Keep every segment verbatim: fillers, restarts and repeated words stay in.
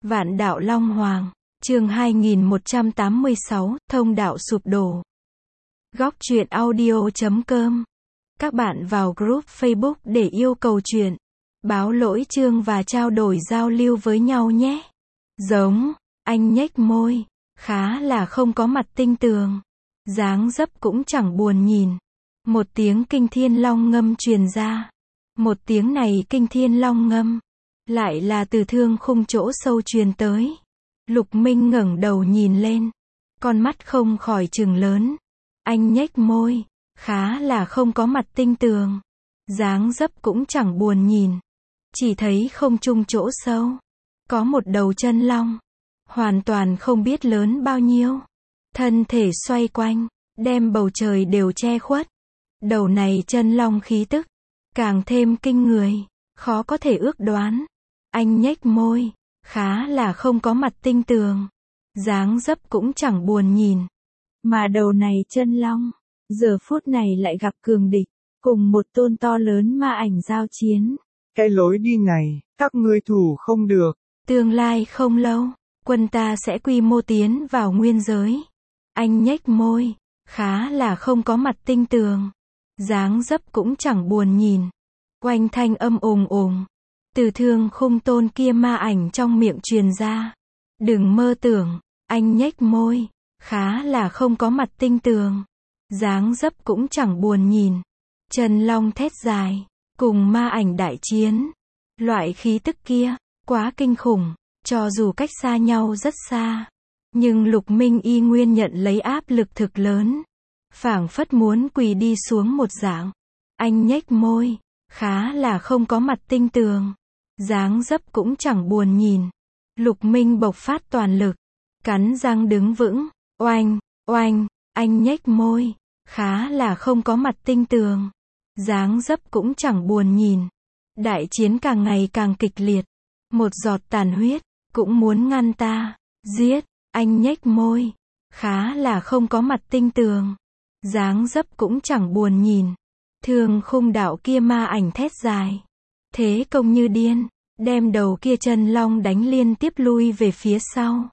Vạn đạo Long Hoàng, chương hai nghìn một trăm tám mươi sáu, thông đạo sụp đổ. Góc truyện audio chấm com. Các bạn vào group Facebook để yêu cầu truyện, báo lỗi chương và trao đổi giao lưu với nhau nhé. Giống, anh nhếch môi, khá là không có mặt tinh tường. Dáng dấp cũng chẳng buồn nhìn. Một tiếng kinh thiên long ngâm truyền ra. Một tiếng này kinh thiên long ngâm, lại là từ thương khung chỗ sâu truyền tới. Lục Minh ngẩng đầu nhìn lên, con mắt không khỏi trừng lớn. Anh nhếch môi, khá là không có mặt tinh tường. Dáng dấp cũng chẳng buồn nhìn. Chỉ thấy không trung chỗ sâu, có một đầu chân long, hoàn toàn không biết lớn bao nhiêu. Thân thể xoay quanh, đem bầu trời đều che khuất. Đầu này chân long khí tức, càng thêm kinh người, khó có thể ước đoán. Anh nhếch môi, khá là không có mặt tinh tường. Dáng dấp cũng chẳng buồn nhìn. Mà đầu này chân long, giờ phút này lại gặp cường địch, cùng một tôn to lớn ma ảnh giao chiến. Cái lối đi này, các ngươi thủ không được. Tương lai không lâu, quân ta sẽ quy mô tiến vào nguyên giới. Anh nhếch môi, khá là không có mặt tinh tường. Dáng dấp cũng chẳng buồn nhìn. Quanh thanh âm ồn ồn, từ thương khung tôn kia ma ảnh trong miệng truyền ra. Đừng mơ tưởng, anh nhếch môi, khá là không có mặt tinh tường. Dáng dấp cũng chẳng buồn nhìn. Chân long thét dài, cùng ma ảnh đại chiến. Loại khí tức kia, quá kinh khủng, cho dù cách xa nhau rất xa. Nhưng Lục Minh y nguyên nhận lấy áp lực thực lớn. Phảng phất muốn quỳ đi xuống một dạng. Anh nhếch môi, khá là không có mặt tinh tường. Dáng dấp cũng chẳng buồn nhìn. Lục Minh bộc phát toàn lực, cắn răng đứng vững. Oanh, oanh, anh nhếch môi, khá là không có mặt tinh tường. Dáng dấp cũng chẳng buồn nhìn. Đại chiến càng ngày càng kịch liệt. Một giọt tàn huyết, cũng muốn ngăn ta. Giết, anh nhếch môi, khá là không có mặt tinh tường. Dáng dấp cũng chẳng buồn nhìn. Thương khung đạo kia ma ảnh thét dài. Thế công như điên, đem đầu kia chân long đánh liên tiếp lui về phía sau.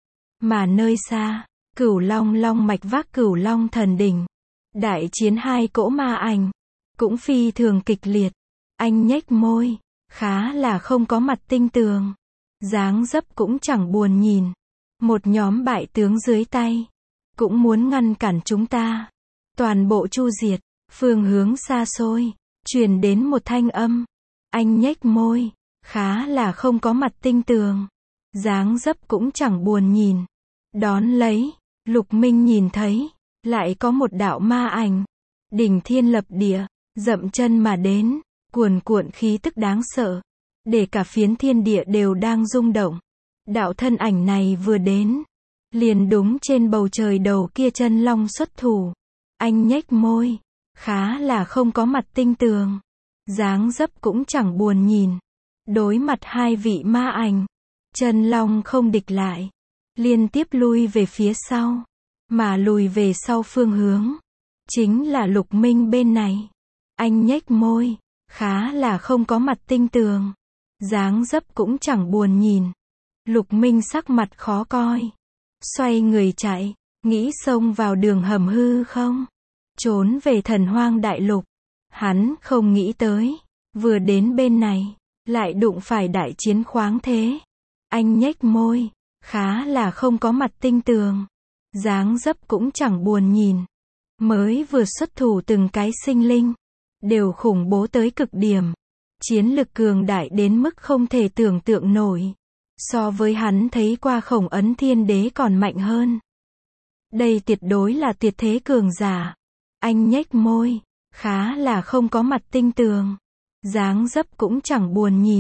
Mà nơi xa, Cửu Long long mạch vác Cửu Long thần đỉnh. Đại chiến hai cỗ ma ảnh, cũng phi thường kịch liệt. Anh nhếch môi, khá là không có mặt tinh tường. Dáng dấp cũng chẳng buồn nhìn. Một nhóm bại tướng dưới tay, cũng muốn ngăn cản chúng ta. Toàn bộ chu diệt. Phương hướng xa xôi, truyền đến một thanh âm. Anh nhếch môi, khá là không có mặt tinh tường. Dáng dấp cũng chẳng buồn nhìn. Đón lấy, Lục Minh nhìn thấy, lại có một đạo ma ảnh. Đỉnh thiên lập địa, dậm chân mà đến, cuồn cuộn khí tức đáng sợ. Để cả phiến thiên địa đều đang rung động. Đạo thân ảnh này vừa đến, liền đúng trên bầu trời đầu kia chân long xuất thủ. Anh nhếch môi, khá là không có mặt tinh tường. Dáng dấp cũng chẳng buồn nhìn. Đối mặt hai vị ma ảnh, chân long không địch lại, liên tiếp lui về phía sau. Mà lùi về sau phương hướng, chính là Lục Minh bên này. Anh nhếch môi, khá là không có mặt tinh tường. Dáng dấp cũng chẳng buồn nhìn. Lục Minh sắc mặt khó coi, xoay người chạy, nghĩ xông vào đường hầm hư không, trốn về Thần Hoang Đại Lục. Hắn không nghĩ tới, vừa đến bên này, lại đụng phải đại chiến khoáng thế. Anh nhếch môi, khá là không có mặt tinh tường. Dáng dấp cũng chẳng buồn nhìn. Mới vừa xuất thủ từng cái sinh linh, đều khủng bố tới cực điểm. Chiến lực cường đại đến mức không thể tưởng tượng nổi. So với hắn thấy qua Khổng Ấn Thiên Đế còn mạnh hơn. Đây tuyệt đối là tuyệt thế cường giả. Anh nhếch môi, khá là không có mặt tinh tường. Dáng dấp cũng chẳng buồn nhìn.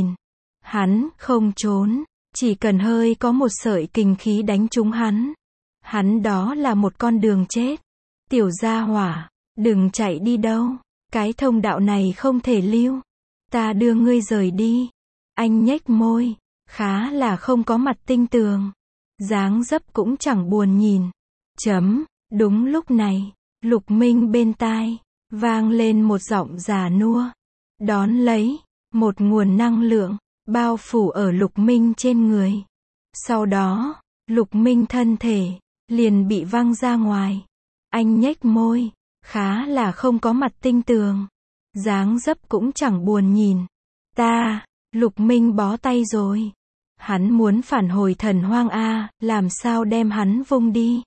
Hắn không trốn, chỉ cần hơi có một sợi kình khí đánh trúng hắn. Hắn đó là một con đường chết. Tiểu gia hỏa, đừng chạy đi đâu. Cái thông đạo này không thể lưu. Ta đưa ngươi rời đi. Anh nhếch môi, khá là không có mặt tinh tường. Dáng dấp cũng chẳng buồn nhìn. Chấm, đúng lúc này, Lục Minh bên tai, vang lên một giọng già nua. Đón lấy, một nguồn năng lượng, bao phủ ở Lục Minh trên người. Sau đó, Lục Minh thân thể liền bị văng ra ngoài. Anh nhếch môi, khá là không có mặt tinh tường. Dáng dấp cũng chẳng buồn nhìn. Ta, Lục Minh bó tay rồi. Hắn muốn phản hồi Thần Hoang a, làm sao đem hắn vung đi.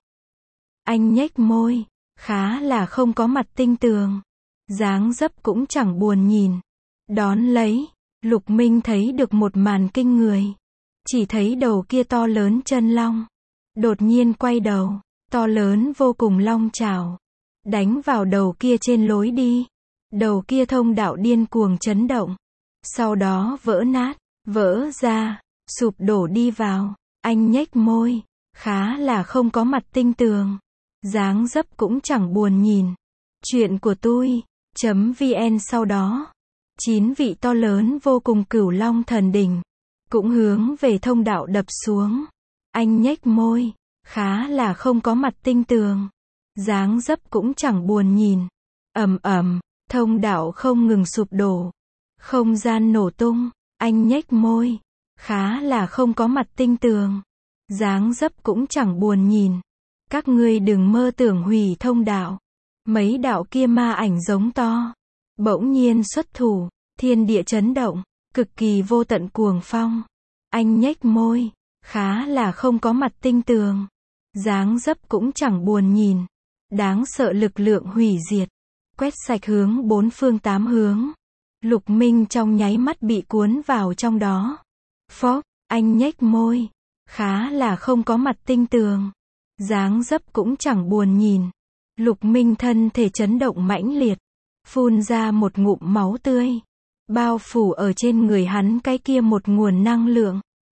Anh nhếch môi, khá là không có mặt tinh tường. Dáng dấp cũng chẳng buồn nhìn. Đón lấy, Lục Minh thấy được một màn kinh người. Chỉ thấy đầu kia to lớn chân long. Đột nhiên quay đầu, to lớn vô cùng long chảo. Đánh vào đầu kia trên lối đi. Đầu kia thông đạo điên cuồng chấn động. Sau đó vỡ nát, vỡ ra, sụp đổ đi vào. Anh nhếch môi, khá là không có mặt tinh tường. Dáng dấp cũng chẳng buồn nhìn. Chuyện của tôi, chấm vn sau đó. Chín vị to lớn vô cùng cửu long thần đỉnh. Cũng hướng về thông đạo đập xuống. Anh nhếch môi, khá là không có mặt tinh tường. Dáng dấp cũng chẳng buồn nhìn. Ầm ầm, thông đạo không ngừng sụp đổ. Không gian nổ tung. Anh nhếch môi, khá là không có mặt tinh tường. Dáng dấp cũng chẳng buồn nhìn. Các ngươi đừng mơ tưởng hủy thông đạo. Mấy đạo kia ma ảnh giống to. Bỗng nhiên xuất thủ, thiên địa chấn động, cực kỳ vô tận cuồng phong. Anh nhếch môi, khá là không có mặt tinh tường. Dáng dấp cũng chẳng buồn nhìn. Đáng sợ lực lượng hủy diệt. Quét sạch hướng bốn phương tám hướng. Lục Minh trong nháy mắt bị cuốn vào trong đó. Phốc, anh nhếch môi, khá là không có mặt tinh tường. Dáng dấp cũng chẳng buồn nhìn. Lục Minh thân thể chấn động mãnh liệt. Phun ra một ngụm máu tươi. Bao phủ ở trên người hắn cái kia một nguồn năng lượng.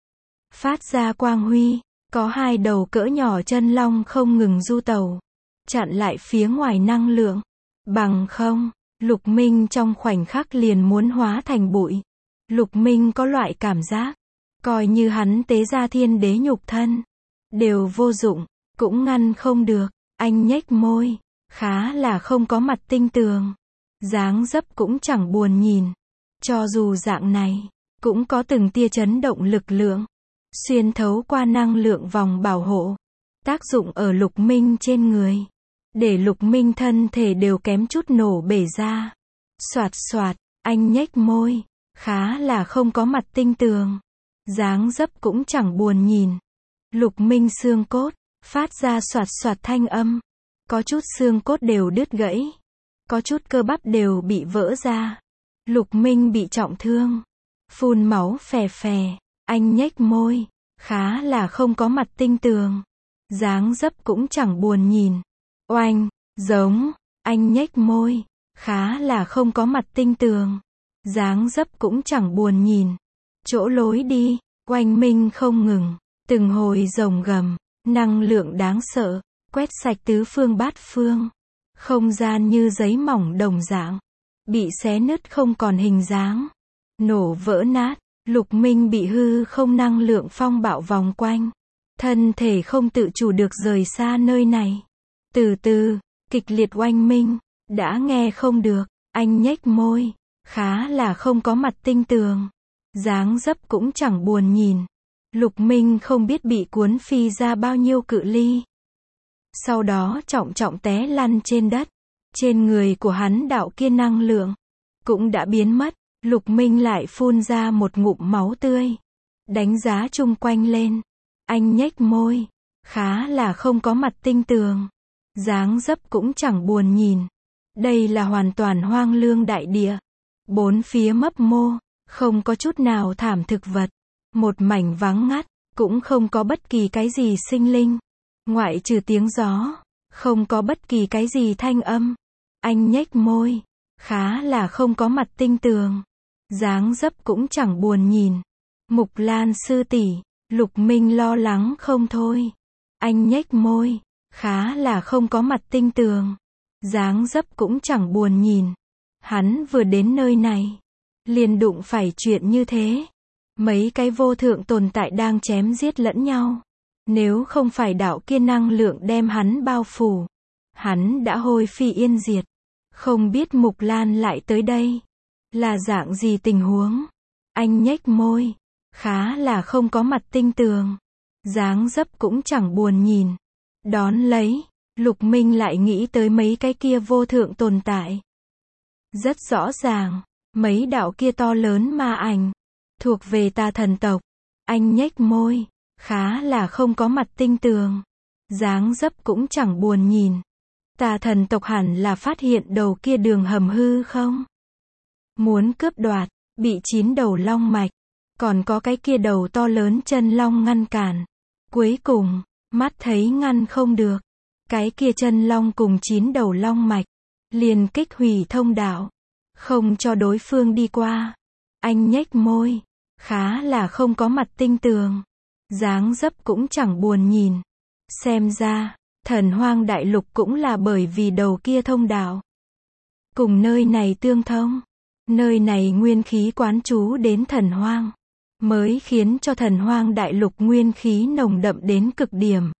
Phát ra quang huy. Có hai đầu cỡ nhỏ chân long không ngừng du tẩu. Chặn lại phía ngoài năng lượng. Bằng không, Lục Minh trong khoảnh khắc liền muốn hóa thành bụi. Lục Minh có loại cảm giác. Coi như hắn tế ra thiên đế nhục thân. Đều vô dụng. Cũng ngăn không được. Anh nhếch môi. Khá là không có mặt tinh tường. Dáng dấp cũng chẳng buồn nhìn. Cho dù dạng này, cũng có từng tia chấn động lực lượng. Xuyên thấu qua năng lượng vòng bảo hộ. Tác dụng ở Lục Minh trên người. Để Lục Minh thân thể đều kém chút nổ bể ra. Xoạt xoạt, anh nhếch môi. Khá là không có mặt tinh tường. Dáng dấp cũng chẳng buồn nhìn. Lục Minh xương cốt, phát ra xoạt xoạt thanh âm. Có chút xương cốt đều đứt gãy. Có chút cơ bắp đều bị vỡ ra. Lục Minh bị trọng thương. Phun máu phè phè. Anh nhếch môi. Khá là không có mặt tinh tường. Dáng dấp cũng chẳng buồn nhìn. Oanh, giống. Anh nhếch môi. Khá là không có mặt tinh tường. Dáng dấp cũng chẳng buồn nhìn. Chỗ lối đi, oanh minh không ngừng. Từng hồi rồng gầm. Năng lượng đáng sợ. Quét sạch tứ phương bát phương. Không gian như giấy mỏng đồng dạng. Bị xé nứt không còn hình dáng. Nổ vỡ nát. Lục Minh bị hư không năng lượng phong bạo vòng quanh. Thân thể không tự chủ được rời xa nơi này. Từ từ, kịch liệt oanh minh. Đã nghe không được. Anh nhếch môi. Khá là không có mặt tinh tường. Dáng dấp cũng chẳng buồn nhìn. Lục Minh không biết bị cuốn phi ra bao nhiêu cự ly. Sau đó trọng trọng té lăn trên đất. Trên người của hắn đạo kia năng lượng cũng đã biến mất. Lục Minh lại phun ra một ngụm máu tươi. Đánh giá chung quanh lên. Anh nhếch môi. Khá là không có mặt tinh tường. Dáng dấp cũng chẳng buồn nhìn. Đây là hoàn toàn hoang lương đại địa. Bốn phía mấp mô. Không có chút nào thảm thực vật. Một mảnh vắng ngắt. Cũng không có bất kỳ cái gì sinh linh. Ngoại trừ tiếng gió. Không có bất kỳ cái gì thanh âm. Anh nhếch môi. Khá là không có mặt tinh tường. Dáng dấp cũng chẳng buồn nhìn. Mục Lan sư tỷ. Lục Minh lo lắng không thôi. Anh nhếch môi. Khá là không có mặt tinh tường. Dáng dấp cũng chẳng buồn nhìn. Hắn vừa đến nơi này. Liền đụng phải chuyện như thế. Mấy cái vô thượng tồn tại đang chém giết lẫn nhau. Nếu không phải đạo kia năng lượng đem hắn bao phủ. Hắn đã hôi phi yên diệt. Không biết Mục Lan lại tới đây. Là dạng gì tình huống? Anh nhếch môi. Khá là không có mặt tinh tường. dáng dấp cũng chẳng buồn nhìn. Đón lấy, Lục Minh lại nghĩ tới mấy cái kia vô thượng tồn tại. Rất rõ ràng, mấy đạo kia to lớn ma ảnh, thuộc về tà thần tộc. Anh nhếch môi, khá là không có mặt tinh tường. Dáng dấp cũng chẳng buồn nhìn. Tà thần tộc hẳn là phát hiện đầu kia đường hầm hư không? Muốn cướp đoạt, bị chín đầu long mạch. Còn có cái kia đầu to lớn chân long ngăn cản. Cuối cùng, mắt thấy ngăn không được. Cái kia chân long cùng chín đầu long mạch. Liền kích hủy thông đạo. Không cho đối phương đi qua. Anh nhếch môi. Khá là không có mặt tinh tường. Dáng dấp cũng chẳng buồn nhìn. Xem ra, thần hoang đại lục cũng là bởi vì đầu kia thông đạo. Cùng nơi này tương thông. Nơi này nguyên khí quán trú đến thần hoang. Mới khiến cho thần hoang đại lục nguyên khí nồng đậm đến cực điểm.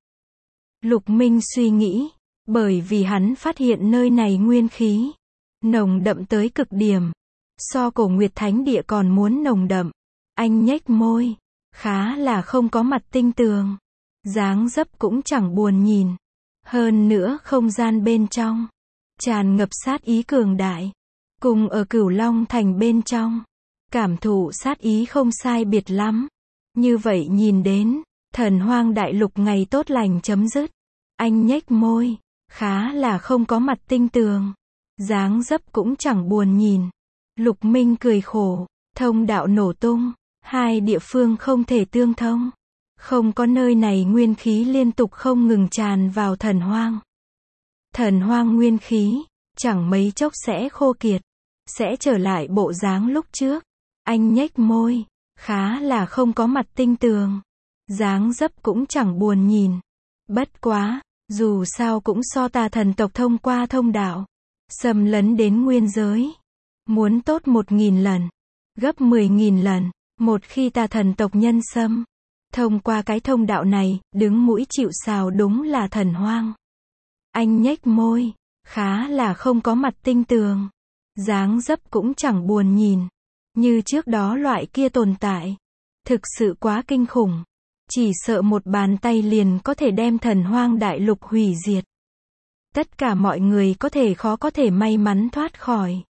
Lục Minh suy nghĩ. Bởi vì hắn phát hiện nơi này nguyên khí nồng đậm tới cực điểm. So Cổ Nguyệt Thánh Địa còn muốn nồng đậm. Anh nhếch môi. Khá là không có mặt tinh tường. Dáng dấp cũng chẳng buồn nhìn. Hơn nữa không gian bên trong tràn ngập sát ý cường đại. Cùng ở Cửu Long Thành bên trong, cảm thụ sát ý không sai biệt lắm. Như vậy nhìn đến, thần hoang đại lục ngày tốt lành chấm dứt. Anh nhếch môi, khá là không có mặt tinh tường. Dáng dấp cũng chẳng buồn nhìn. Lục Minh cười khổ, thông đạo nổ tung, hai địa phương không thể tương thông. Không có nơi này nguyên khí liên tục không ngừng tràn vào thần hoang. Thần hoang nguyên khí, chẳng mấy chốc sẽ khô kiệt. Sẽ trở lại bộ dáng lúc trước. Anh nhếch môi, khá là không có mặt tinh tường. Dáng dấp cũng chẳng buồn nhìn. Bất quá, dù sao cũng so tà thần tộc thông qua thông đạo. Xâm lấn đến nguyên giới. Muốn tốt một nghìn lần. Gấp mười nghìn lần. Một khi tà thần tộc nhân xâm. Thông qua cái thông đạo này, đứng mũi chịu sào đúng là thần hoang. Anh nhếch môi, khá là không có mặt tinh tường. Dáng dấp cũng chẳng buồn nhìn. Như trước đó loại kia tồn tại. Thực sự quá kinh khủng. Chỉ sợ một bàn tay liền có thể đem thần hoang đại lục hủy diệt. Tất cả mọi người có thể khó có thể may mắn thoát khỏi.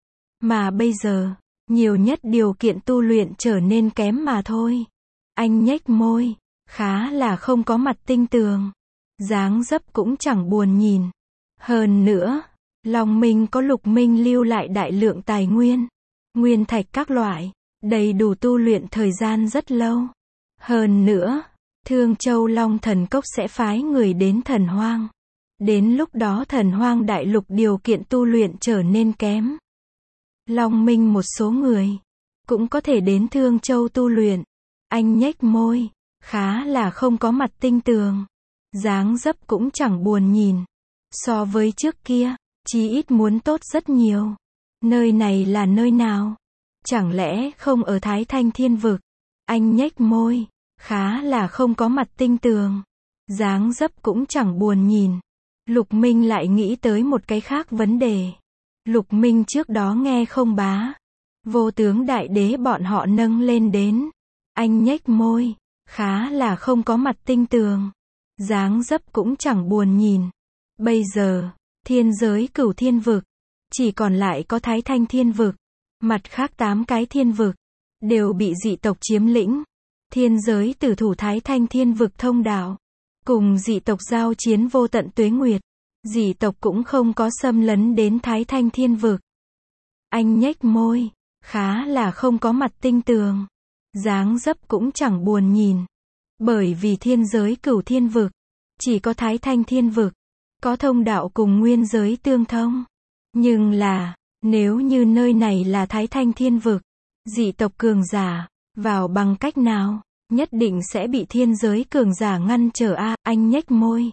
Mà bây giờ, nhiều nhất điều kiện tu luyện trở nên kém mà thôi. Anh nhếch môi, khá là không có mặt tinh tường. Dáng dấp cũng chẳng buồn nhìn. Hơn nữa, Long Minh có Lục Minh lưu lại đại lượng tài nguyên, nguyên thạch các loại, đầy đủ tu luyện thời gian rất lâu. Hơn nữa, Thương Châu Long Thần Cốc sẽ phái người đến thần hoang. Đến lúc đó thần hoang đại lục điều kiện tu luyện trở nên kém. Long Minh một số người, cũng có thể đến Thương Châu tu luyện. Anh nhếch môi, khá là không có mặt tinh tường. Dáng dấp cũng chẳng buồn nhìn. So với trước kia, chí ít muốn tốt rất nhiều. Nơi này là nơi nào? Chẳng lẽ không ở Thái Thanh Thiên Vực? Anh nhếch môi, khá là không có mặt tinh tường. Dáng dấp cũng chẳng buồn nhìn. Lục Minh lại nghĩ tới một cái khác vấn đề. Lục Minh trước đó nghe không bá. Vô tướng đại đế bọn họ nâng lên đến. Anh nhếch môi, khá là không có mặt tinh tường. Dáng dấp cũng chẳng buồn nhìn. Bây giờ, thiên giới Cửu Thiên Vực, chỉ còn lại có Thái Thanh Thiên Vực. Mặt khác tám cái thiên vực, đều bị dị tộc chiếm lĩnh. Thiên giới tử thủ Thái Thanh Thiên Vực thông đạo, cùng dị tộc giao chiến vô tận tuế nguyệt. Dị tộc cũng không có xâm lấn đến Thái Thanh Thiên Vực. Anh nhếch môi, khá là không có mặt tinh tường. Dáng dấp cũng chẳng buồn nhìn. Bởi vì thiên giới Cửu Thiên Vực, chỉ có Thái Thanh Thiên Vực, có thông đạo cùng nguyên giới tương thông. Nhưng là, nếu như nơi này là Thái Thanh Thiên Vực, dị tộc cường giả, vào bằng cách nào, nhất định sẽ bị thiên giới cường giả ngăn trở a. À, anh nhếch môi.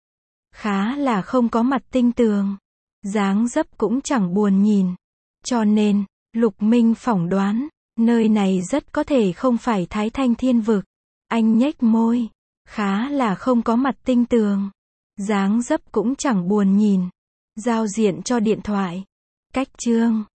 Khá là không có mặt tinh tường. Dáng dấp cũng chẳng buồn nhìn. Cho nên, Lục Minh phỏng đoán, nơi này rất có thể không phải Thái Thanh Thiên Vực. Anh nhếch môi. Khá là không có mặt tinh tường. Dáng dấp cũng chẳng buồn nhìn. Giao diện cho điện thoại. Cách chương